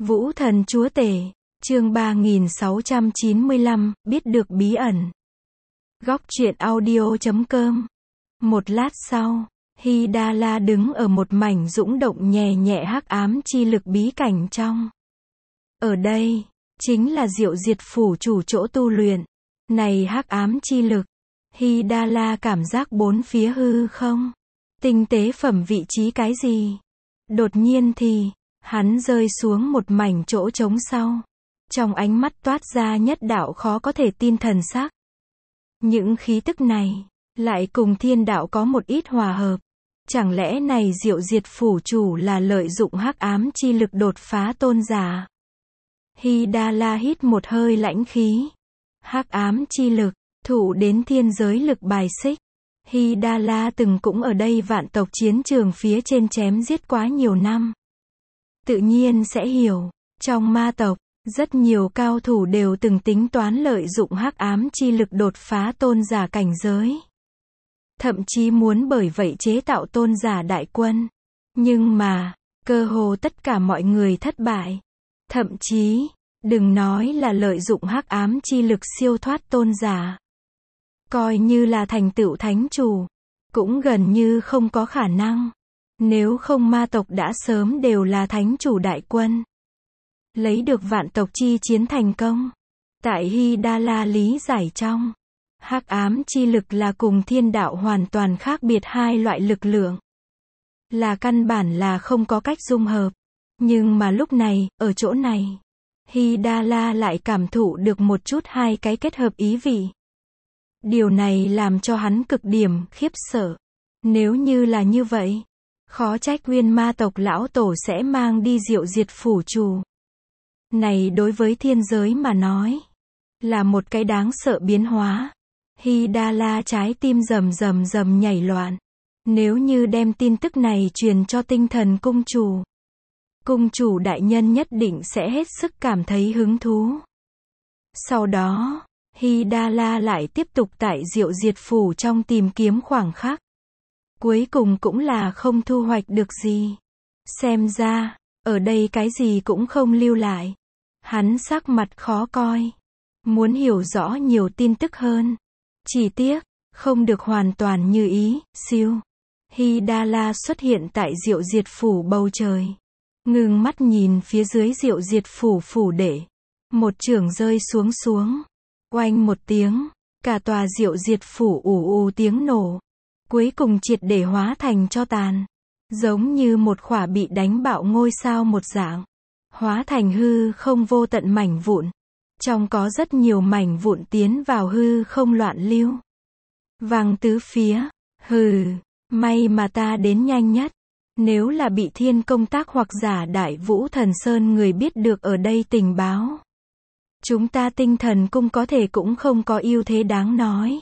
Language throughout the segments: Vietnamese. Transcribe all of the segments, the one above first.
Vũ thần chúa tể, chương 3695, biết được bí ẩn. Góc truyện audio.com. Một lát sau, Hidala đứng ở một mảnh dũng động nhẹ nhẹ hắc ám chi lực bí cảnh trong. Ở đây, chính là Diệu Diệt Phủ chủ chỗ tu luyện. Này hắc ám chi lực, Hidala cảm giác bốn phía hư không. Tinh tế phẩm vị trí cái gì? Đột nhiên thì, hắn rơi xuống một mảnh chỗ trống sau. Trong ánh mắt toát ra nhất đạo khó có thể tin thần sắc. Những khí tức này, lại cùng thiên đạo có một ít hòa hợp. Chẳng lẽ này Diệu Diệt Phủ chủ là lợi dụng hắc ám chi lực đột phá tôn giả? Hidala hít một hơi lãnh khí. Hắc ám chi lực, thụ đến thiên giới lực bài xích. Hidala từng cũng ở đây vạn tộc chiến trường phía trên chém giết quá nhiều năm. Tự nhiên sẽ hiểu, trong ma tộc, rất nhiều cao thủ đều từng tính toán lợi dụng hắc ám chi lực đột phá tôn giả cảnh giới. Thậm chí muốn bởi vậy chế tạo tôn giả đại quân. Nhưng mà, cơ hồ tất cả mọi người thất bại. Thậm chí, đừng nói là lợi dụng hắc ám chi lực siêu thoát tôn giả. Coi như là thành tựu thánh chủ, cũng gần như không có khả năng. Nếu không ma tộc đã sớm đều là thánh chủ đại quân. Lấy được vạn tộc chi chiến thành công. Tại Hidala lý giải trong, hắc ám chi lực là cùng thiên đạo hoàn toàn khác biệt hai loại lực lượng. Là căn bản là không có cách dung hợp. Nhưng mà lúc này, ở chỗ này, Hidala lại cảm thụ được một chút hai cái kết hợp ý vị. Điều này làm cho hắn cực điểm khiếp sợ. Nếu như là như vậy, khó trách Nguyên ma tộc lão tổ sẽ mang đi Diệu Diệt Phủ chủ. Này đối với thiên giới mà nói, là một cái đáng sợ biến hóa. Hidala trái tim rầm rầm rầm nhảy loạn. Nếu như đem tin tức này truyền cho tinh thần cung chủ đại nhân nhất định sẽ hết sức cảm thấy hứng thú. Sau đó, Hidala lại tiếp tục tại Diệu Diệt Phủ trong tìm kiếm khoảng khắc. Cuối cùng cũng là không thu hoạch được gì. Xem ra, ở đây cái gì cũng không lưu lại. Hắn sắc mặt khó coi. Muốn hiểu rõ nhiều tin tức hơn. Chỉ tiếc, không được hoàn toàn như ý, siêu. Hidala xuất hiện tại Diệu Diệt Phủ bầu trời. Ngưng mắt nhìn phía dưới Diệu Diệt Phủ phủ đệ. Một chưởng rơi xuống. Oanh một tiếng, cả tòa Diệu Diệt Phủ ù tiếng nổ. Cuối cùng triệt để hóa thành tro tàn. Giống như một khỏa bị đánh bạo ngôi sao một dạng. Hóa thành hư không vô tận mảnh vụn. Trong có rất nhiều mảnh vụn tiến vào hư không loạn lưu. Vàng tứ phía, may mà ta đến nhanh nhất. Nếu là bị Thiên Công Tác hoặc giả Đại Vũ Thần Sơn người biết được ở đây tình báo. Chúng ta tinh thần cung có thể cũng không có ưu thế đáng nói.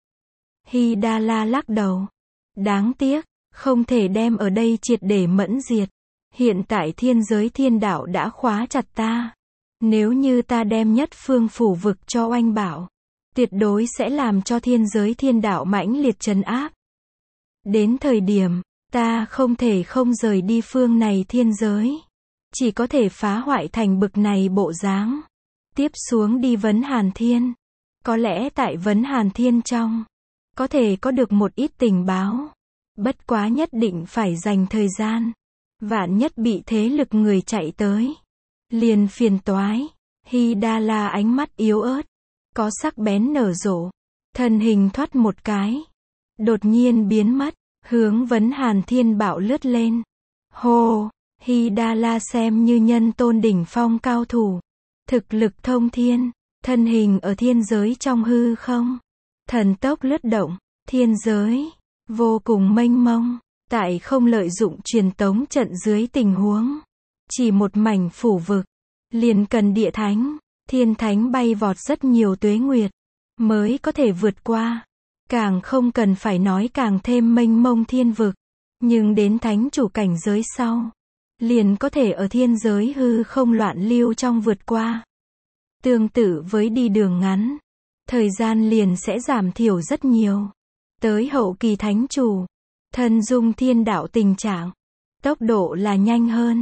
Hidala lắc đầu. Đáng tiếc, không thể đem ở đây triệt để mẫn diệt. Hiện tại thiên giới thiên đạo đã khóa chặt ta. Nếu như ta đem nhất phương phủ vực cho oanh bảo, tuyệt đối sẽ làm cho thiên giới thiên đạo mãnh liệt trấn áp. Đến thời điểm, ta không thể không rời đi phương này thiên giới. Chỉ có thể phá hoại thành bực này bộ dáng. Tiếp xuống đi Vấn Hàn Thiên. Có lẽ tại Vấn Hàn Thiên trong, có thể có được một ít tình báo. Bất quá nhất định phải dành thời gian. Vạn nhất bị thế lực người chạy tới. Liền phiền toái. Hidala ánh mắt yếu ớt. Có sắc bén nở rộ. Thân hình thoát một cái. Đột nhiên biến mất. Hướng Vấn Hàn Thiên bạo lướt lên. Hô! Hidala xem như nhân tôn đỉnh phong cao thủ. Thực lực thông thiên. Thân hình ở thiên giới trong hư không. Thần tốc lướt động. Thiên giới. Vô cùng mênh mông. Tại không lợi dụng truyền tống trận dưới tình huống. Chỉ một mảnh phủ vực. Liền cần địa thánh. Thiên thánh bay vọt rất nhiều tuế nguyệt. Mới có thể vượt qua. Càng không cần phải nói càng thêm mênh mông thiên vực. Nhưng đến thánh chủ cảnh giới sau. Liền có thể ở thiên giới hư không loạn lưu trong vượt qua. Tương tự với đi đường ngắn. Thời gian liền sẽ giảm thiểu rất nhiều. Tới hậu kỳ thánh chủ. Thân dung thiên đạo tình trạng. Tốc độ là nhanh hơn.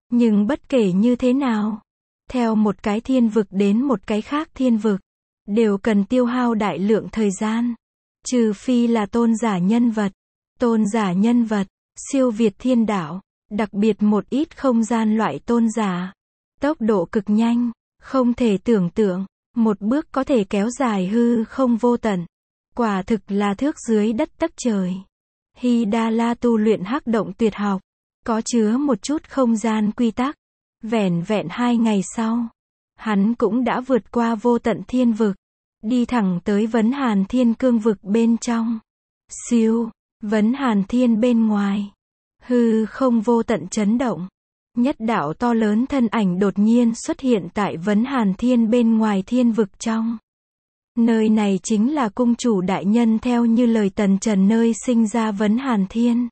Nhưng bất kể như thế nào, theo một cái thiên vực đến một cái khác thiên vực, đều cần tiêu hao đại lượng thời gian. Trừ phi là tôn giả nhân vật. Tôn giả nhân vật, siêu việt thiên đạo, đặc biệt một ít không gian loại tôn giả. Tốc độ cực nhanh, không thể tưởng tượng, một bước có thể kéo dài hư không vô tận. Quả thực là thước dưới đất tấc trời. Hy Đa La tu luyện hắc động tuyệt học, có chứa một chút không gian quy tắc. Vẻn vẹn 2 ngày sau, hắn cũng đã vượt qua vô tận thiên vực, đi thẳng tới Vấn Hàn Thiên Cương vực bên trong. Siêu, Vấn Hàn Thiên bên ngoài, hư không vô tận chấn động. Nhất đạo to lớn thân ảnh đột nhiên xuất hiện tại Vấn Hàn Thiên bên ngoài thiên vực trong. Nơi này chính là cung chủ đại nhân theo như lời Tần Trần nơi sinh ra Vấn Hàn Thiên.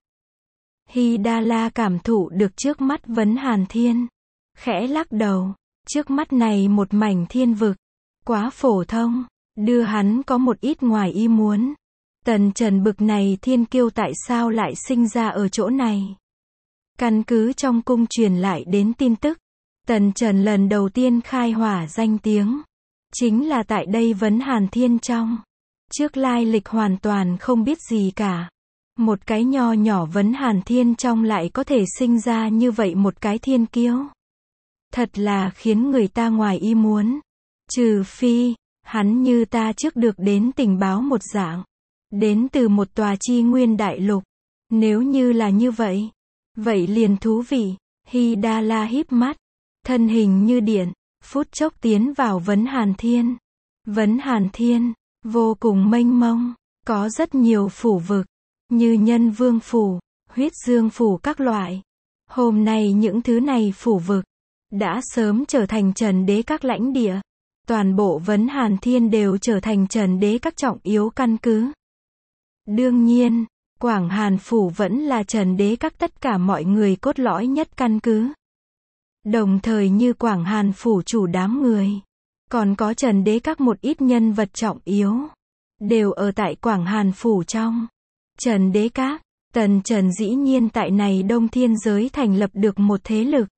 Hy Đa La cảm thụ được trước mắt Vấn Hàn Thiên, khẽ lắc đầu, trước mắt này một mảnh thiên vực, quá phổ thông, đưa hắn có một ít ngoài ý muốn. Tần Trần bực này thiên kiêu tại sao lại sinh ra ở chỗ này? Căn cứ trong cung truyền lại đến tin tức, Tần Trần lần đầu tiên khai hỏa danh tiếng, chính là tại đây Vấn Hàn Thiên trong. Trước lai lịch hoàn toàn không biết gì cả. Một cái nho nhỏ Vấn Hàn Thiên trong lại có thể sinh ra như vậy một cái thiên kiêu. Thật là khiến người ta ngoài ý muốn. Trừ phi, hắn như ta trước được đến tình báo một dạng, đến từ một tòa chi nguyên đại lục. Nếu như là như vậy, vậy liền thú vị. Hy Đa La híp mắt, thân hình như điện, phút chốc tiến vào Vấn Hàn Thiên. Vấn Hàn Thiên, vô cùng mênh mông, có rất nhiều phủ vực, như Nhân Vương Phủ, Huyết Dương Phủ các loại. Hôm nay những thứ này phủ vực, đã sớm trở thành Trần Đế các lãnh địa. Toàn bộ Vấn Hàn Thiên đều trở thành Trần Đế các trọng yếu căn cứ. Đương nhiên, Quảng Hàn Phủ vẫn là Trần Đế các tất cả mọi người cốt lõi nhất căn cứ. Đồng thời như Quảng Hàn Phủ chủ đám người, còn có Trần Đế các một ít nhân vật trọng yếu, đều ở tại Quảng Hàn Phủ trong. Trần Đế các, Tần Trần dĩ nhiên tại này Đông Thiên giới thành lập được một thế lực,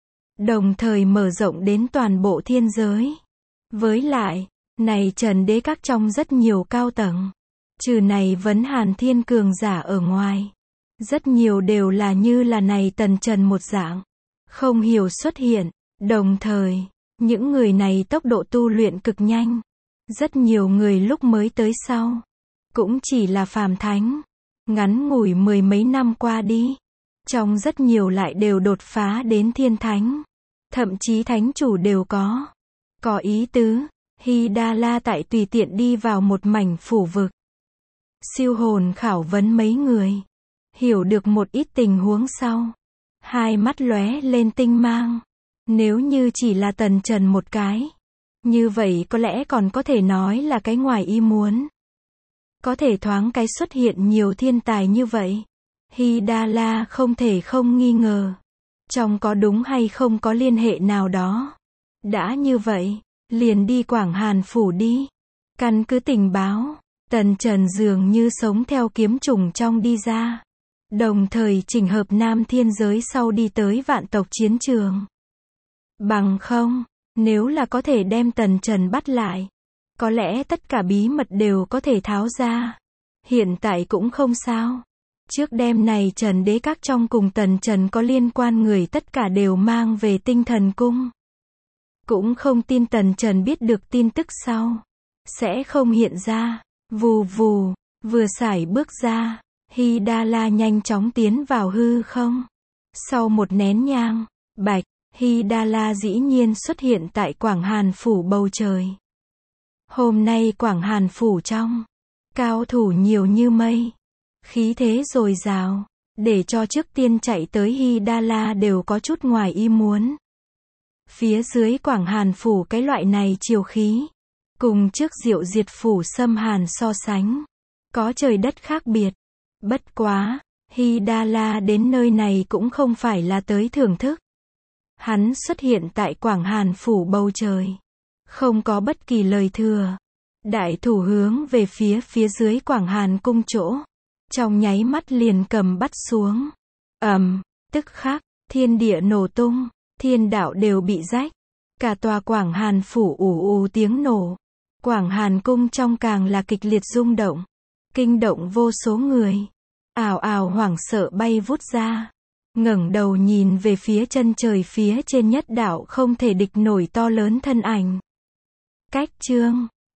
đồng thời mở rộng đến toàn bộ thiên giới. Với lại, này Trần Đế các trong rất nhiều cao tầng, trừ này Vấn Hàn Thiên cường giả ở ngoài, rất nhiều đều là như là này Tần Trần một dạng, không hiểu xuất hiện. Đồng thời, những người này tốc độ tu luyện cực nhanh. Rất nhiều người lúc mới tới sau, cũng chỉ là phàm thánh. Ngắn ngủi 10 mấy năm qua đi, trong rất nhiều lại đều đột phá đến thiên thánh. Thậm chí thánh chủ đều có. Có ý tứ, Hy Đa La tại tùy tiện đi vào một mảnh phủ vực. Siêu hồn khảo vấn mấy người, hiểu được một ít tình huống sau. Hai mắt lóe lên tinh mang. Nếu như chỉ là Tần Trần một cái, như vậy có lẽ còn có thể nói là cái ngoài ý muốn. Có thể thoáng cái xuất hiện nhiều thiên tài như vậy, Hy Đa La không thể không nghi ngờ. Trong có đúng hay không có liên hệ nào đó. Đã như vậy, liền đi Quảng Hàn Phủ đi. Căn cứ tình báo, Tần Trần dường như sống theo kiếm trùng trong đi ra. Đồng thời chỉnh hợp Nam Thiên giới sau đi tới vạn tộc chiến trường. Bằng không, nếu là có thể đem Tần Trần bắt lại, có lẽ tất cả bí mật đều có thể tháo ra. Hiện tại cũng không sao. Trước đêm này Trần Đế các trong cùng Tần Trần có liên quan người tất cả đều mang về Tinh Thần Cung. Cũng không tin Tần Trần biết được tin tức sau, sẽ không hiện ra. Vù vù, vừa sải bước ra, Hy Đa La nhanh chóng tiến vào hư không. Sau một nén nhang, bạch, Hy Đa La dĩ nhiên xuất hiện tại Quảng Hàn Phủ bầu trời. Hôm nay Quảng Hàn Phủ trong, cao thủ nhiều như mây. Khí thế dồi dào, để cho trước tiên chạy tới Hy Đa La đều có chút ngoài ý muốn. Phía dưới Quảng Hàn Phủ cái loại này chiều khí, cùng trước Diệu Diệt Phủ xâm hàn so sánh, có trời đất khác biệt. Bất quá, Hy Đa La đến nơi này cũng không phải là tới thưởng thức. Hắn xuất hiện tại Quảng Hàn Phủ bầu trời, không có bất kỳ lời thừa. Đại thủ hướng về phía dưới Quảng Hàn cung chỗ, trong nháy mắt liền cầm bắt xuống. Tức khắc, Thiên địa nổ tung, thiên đạo đều bị rách. Cả tòa Quảng Hàn phủ ù ù tiếng nổ. Quảng Hàn cung trong càng là kịch liệt rung động. Kinh động vô số người. Ào ào hoảng sợ bay vút ra. Ngẩng đầu nhìn về phía chân trời phía trên nhất đạo không thể địch nổi to lớn thân ảnh. Cách chương